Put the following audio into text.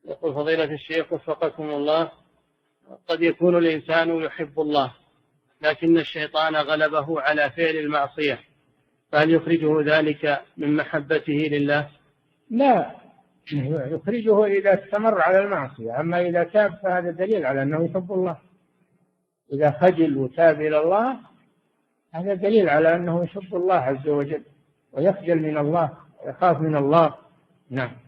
يقول فضيلة الشيخ وفقكم الله، قد يكون الإنسان يحب الله لكن الشيطان غلبه على فعل المعصية، فهل يخرجه ذلك من محبته لله؟ لا، يخرجه إذا استمر على المعصية. أما إذا تاب فهذا دليل على أنه يحب الله. إذا خجل وتاب إلى الله هذا دليل على أنه يحب الله عز وجل ويخجل من الله ويخاف من الله. نعم.